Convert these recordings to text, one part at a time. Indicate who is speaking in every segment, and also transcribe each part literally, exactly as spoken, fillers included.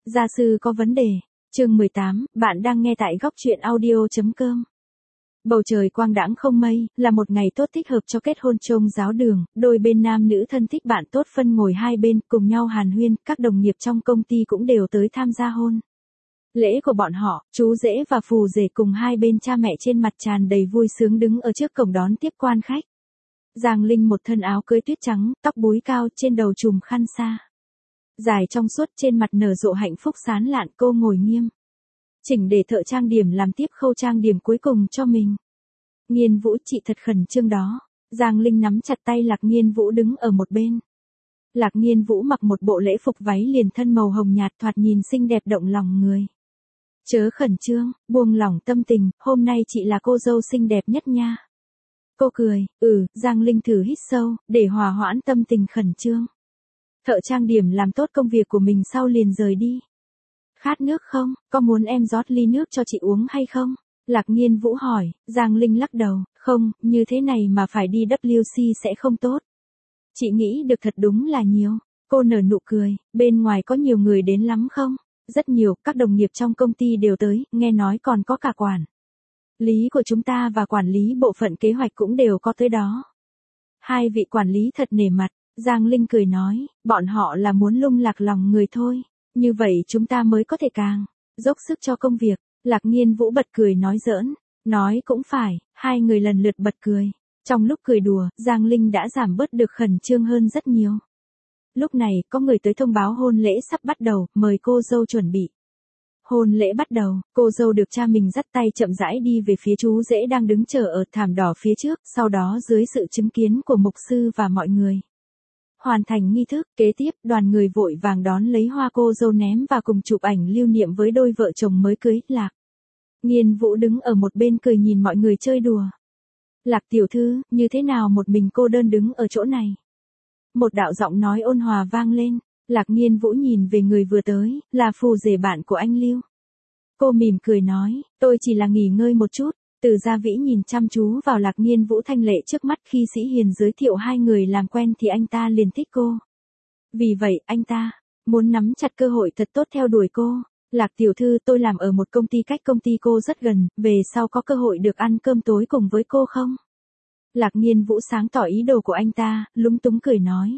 Speaker 1: Gia sư có vấn đề. Chương mười tám, bạn đang nghe tại góc truyện audio chấm com. Bầu trời quang đãng không mây, là một ngày tốt thích hợp cho kết hôn chông giáo đường, đôi bên nam nữ thân thích bạn tốt phân ngồi hai bên cùng nhau hàn huyên, các đồng nghiệp trong công ty cũng đều tới tham gia hôn lễ của bọn họ, chú rể và phù rể cùng hai bên cha mẹ trên mặt tràn đầy vui sướng đứng ở trước cổng đón tiếp quan khách. Giang Linh một thân áo cưới tuyết trắng, tóc búi cao, trên đầu trùm khăn sa dài trong suốt, trên mặt nở rộ hạnh phúc sán lạn, cô ngồi nghiêm chỉnh để thợ trang điểm làm tiếp khâu trang điểm cuối cùng cho mình. Nghiên Vũ, chị thật khẩn trương đó. Giang Linh nắm chặt tay Lạc Nghiên Vũ đứng ở một bên. Lạc Nghiên Vũ mặc một bộ lễ phục váy liền thân màu hồng nhạt, thoạt nhìn xinh đẹp động lòng người. Chớ khẩn trương, buông lỏng tâm tình, hôm nay chị là cô dâu xinh đẹp nhất nha. Cô cười, ừ, Giang Linh thử hít sâu, để hòa hoãn tâm tình khẩn trương. Thợ trang điểm làm tốt công việc của mình sau liền rời đi. Khát nước không, có muốn em rót ly nước cho chị uống hay không? Lạc Nghiên Vũ hỏi. Giang Linh lắc đầu, không, như thế này mà phải đi W C sẽ không tốt. Chị nghĩ được thật đúng là nhiều. Cô nở nụ cười, bên ngoài có nhiều người đến lắm không? Rất nhiều, các đồng nghiệp trong công ty đều tới, nghe nói còn có cả quản lý của chúng ta và quản lý bộ phận kế hoạch cũng đều có tới đó. Hai vị quản lý thật nể mặt. Giang Linh cười nói, bọn họ là muốn lung lạc lòng người thôi. Như vậy chúng ta mới có thể càng dốc sức cho công việc. Lạc Nghiên Vũ bật cười nói giỡn. Nói cũng phải, hai người lần lượt bật cười. Trong lúc cười đùa, Giang Linh đã giảm bớt được khẩn trương hơn rất nhiều. Lúc này, có người tới thông báo hôn lễ sắp bắt đầu, mời cô dâu chuẩn bị. Hôn lễ bắt đầu, cô dâu được cha mình dắt tay chậm rãi đi về phía chú rể đang đứng chờ ở thảm đỏ phía trước, sau đó dưới sự chứng kiến của mục sư và mọi người. Hoàn thành nghi thức, kế tiếp, đoàn người vội vàng đón lấy hoa cô dâu ném và cùng chụp ảnh lưu niệm với đôi vợ chồng mới cưới. Lạc Nghiên Vũ đứng ở một bên cười nhìn mọi người chơi đùa. Lạc tiểu thư, như thế nào một mình cô đơn đứng ở chỗ này? Một đạo giọng nói ôn hòa vang lên. Lạc Nghiên Vũ nhìn về người vừa tới, là phù rể bạn của anh Lưu. Cô mỉm cười nói, tôi chỉ là nghỉ ngơi một chút. Từ Gia Vĩ nhìn chăm chú vào Lạc Nghiên Vũ thanh lệ trước mắt, khi Sĩ Hiền giới thiệu hai người làm quen thì anh ta liền thích cô. Vì vậy, anh ta muốn nắm chặt cơ hội thật tốt theo đuổi cô. Lạc tiểu thư, tôi làm ở một công ty cách công ty cô rất gần, về sau có cơ hội được ăn cơm tối cùng với cô không? Lạc Nghiên Vũ sáng tỏ ý đồ của anh ta, lúng túng cười nói.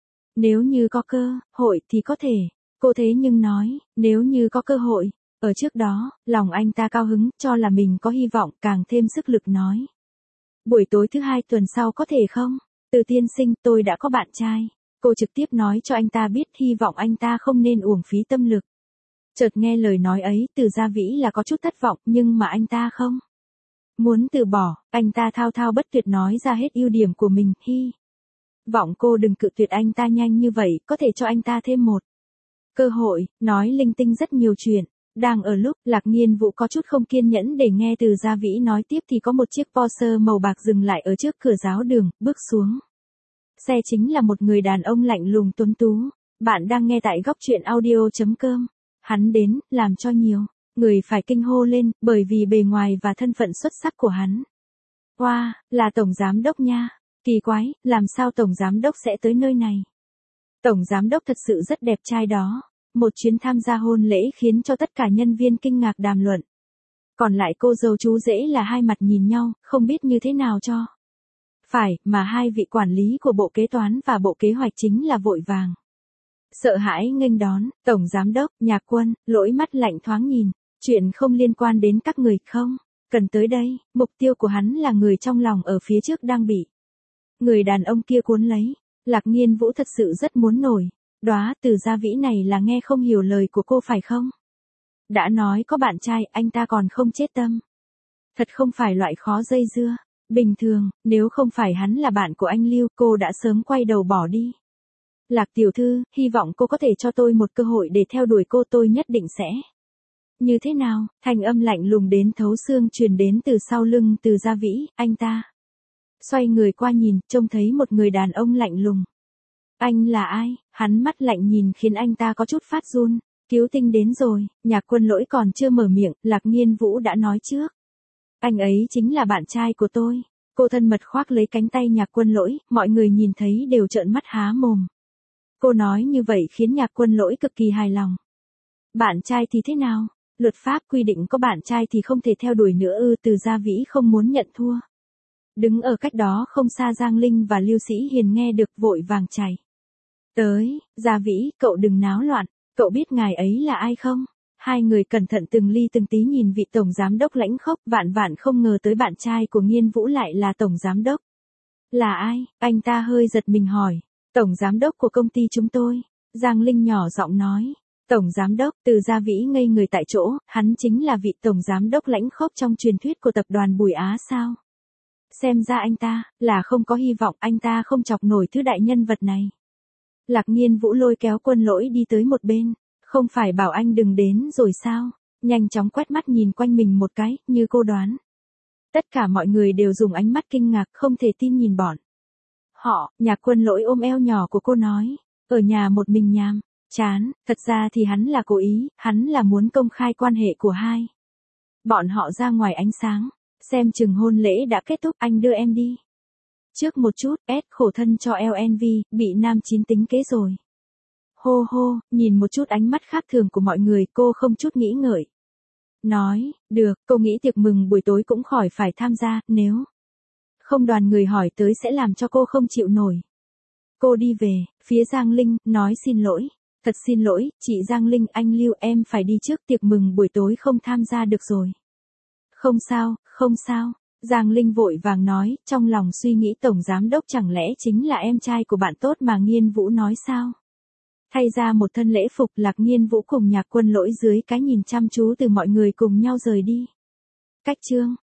Speaker 1: Nếu như có cơ hội thì có thể. Cô thế nhưng nói, nếu như có cơ hội. Ở trước đó, lòng anh ta cao hứng, cho là mình có hy vọng, càng thêm sức lực nói. Buổi tối thứ hai tuần sau có thể không? Từ tiên sinh, tôi đã có bạn trai. Cô trực tiếp nói cho anh ta biết, hy vọng anh ta không nên uổng phí tâm lực. Chợt nghe lời nói ấy, Từ Gia Vĩ là có chút thất vọng, nhưng mà anh ta không muốn từ bỏ, anh ta thao thao bất tuyệt nói ra hết ưu điểm của mình. Hy vọng cô đừng cự tuyệt anh ta nhanh như vậy, có thể cho anh ta thêm một cơ hội, nói linh tinh rất nhiều chuyện. Đang ở lúc, Lạc Nghiên Vũ có chút không kiên nhẫn để nghe Từ Gia Vĩ nói tiếp thì có một chiếc Porsche màu bạc dừng lại ở trước cửa giáo đường, bước xuống xe chính là một người đàn ông lạnh lùng tuấn tú. Bạn đang nghe tại góc truyện audio chấm com. Hắn đến, làm cho nhiều người phải kinh hô lên, bởi vì bề ngoài và thân phận xuất sắc của hắn. Wow, là tổng giám đốc nha. Kỳ quái, làm sao tổng giám đốc sẽ tới nơi này? Tổng giám đốc thật sự rất đẹp trai đó. Một chuyến tham gia hôn lễ khiến cho tất cả nhân viên kinh ngạc đàm luận. Còn lại cô dâu chú rể là hai mặt nhìn nhau, không biết như thế nào cho phải, mà hai vị quản lý của bộ kế toán và bộ kế hoạch chính là vội vàng sợ hãi nghênh đón. Tổng giám đốc, Nhạc Quân, lỗi mắt lạnh thoáng nhìn. Chuyện không liên quan đến các người, không cần tới đây. Mục tiêu của hắn là người trong lòng ở phía trước đang bị người đàn ông kia cuốn lấy. Lạc Nghiên Vũ thật sự rất muốn nổi đoá. Từ Gia Vĩ này là nghe không hiểu lời của cô phải không? Đã nói có bạn trai, anh ta còn không chết tâm. Thật không phải loại khó dây dưa. Bình thường, nếu không phải hắn là bạn của anh Lưu, cô đã sớm quay đầu bỏ đi. Lạc tiểu thư, hy vọng cô có thể cho tôi một cơ hội để theo đuổi cô, tôi nhất định sẽ. Như thế nào? Thanh âm lạnh lùng đến thấu xương truyền đến từ sau lưng Từ Gia Vĩ. Anh ta xoay người qua nhìn, trông thấy một người đàn ông lạnh lùng. Anh là ai? Hắn mắt lạnh nhìn khiến anh ta có chút phát run. Cứu tinh đến rồi. Nhạc Quân lỗi còn chưa mở miệng, Lạc Nghiên Vũ đã nói trước. Anh ấy chính là bạn trai của tôi. Cô thân mật khoác lấy cánh tay Nhạc Quân lỗi, mọi người nhìn thấy đều trợn mắt há mồm. Cô nói như vậy khiến Nhạc Quân lỗi cực kỳ hài lòng. Bạn trai thì thế nào? Luật pháp quy định có bạn trai thì không thể theo đuổi nữa ư? Từ Gia Vĩ không muốn nhận thua. Đứng ở cách đó không xa Giang Linh và Lưu Sĩ Hiền nghe được vội vàng chạy tới. Gia Vĩ, cậu đừng náo loạn, cậu biết ngài ấy là ai không? Hai người cẩn thận từng ly từng tí nhìn vị tổng giám đốc lãnh khốc, vạn vạn không ngờ tới bạn trai của Nghiên Vũ lại là tổng giám đốc. Là ai? Anh ta hơi giật mình hỏi. Tổng giám đốc của công ty chúng tôi. Giang Linh nhỏ giọng nói. Tổng giám đốc, Từ Gia Vĩ ngây người tại chỗ, hắn chính là vị tổng giám đốc lãnh khốc trong truyền thuyết của tập đoàn Bùi Á sao? Xem ra anh ta, là không có hy vọng, anh ta không chọc nổi thứ đại nhân vật này. Lạc Nghiên Vũ lôi kéo Quân Lỗi đi tới một bên. Không phải bảo anh đừng đến rồi sao? Nhanh chóng quét mắt nhìn quanh mình một cái, như cô đoán. Tất cả mọi người đều dùng ánh mắt kinh ngạc, không thể tin nhìn bọn họ. Nhạc Quân Lỗi ôm eo nhỏ của cô nói. Ở nhà một mình nhàm chán, thật ra thì hắn là cố ý, hắn là muốn công khai quan hệ của hai bọn họ ra ngoài ánh sáng. Xem chừng hôn lễ đã kết thúc, anh đưa em đi. Trước một chút, S khổ thân cho lờ en vê, bị nam chín tính kế rồi. Hô hô, nhìn một chút ánh mắt khác thường của mọi người, cô không chút nghĩ ngợi. Nói, được, cô nghĩ tiệc mừng buổi tối cũng khỏi phải tham gia, nếu không đoàn người hỏi tới sẽ làm cho cô không chịu nổi. Cô đi về, phía Giang Linh, nói xin lỗi. Thật xin lỗi, chị Giang Linh, anh Lưu, em phải đi trước, tiệc mừng buổi tối không tham gia được rồi. Không sao, không sao. Giang Linh vội vàng nói, trong lòng suy nghĩ tổng giám đốc chẳng lẽ chính là em trai của bạn tốt mà Nghiên Vũ nói sao? Thay ra một thân lễ phục, Lạc Nghiên Vũ cùng Nhạc Quân Lỗi dưới cái nhìn chăm chú từ mọi người cùng nhau rời đi. Cách chương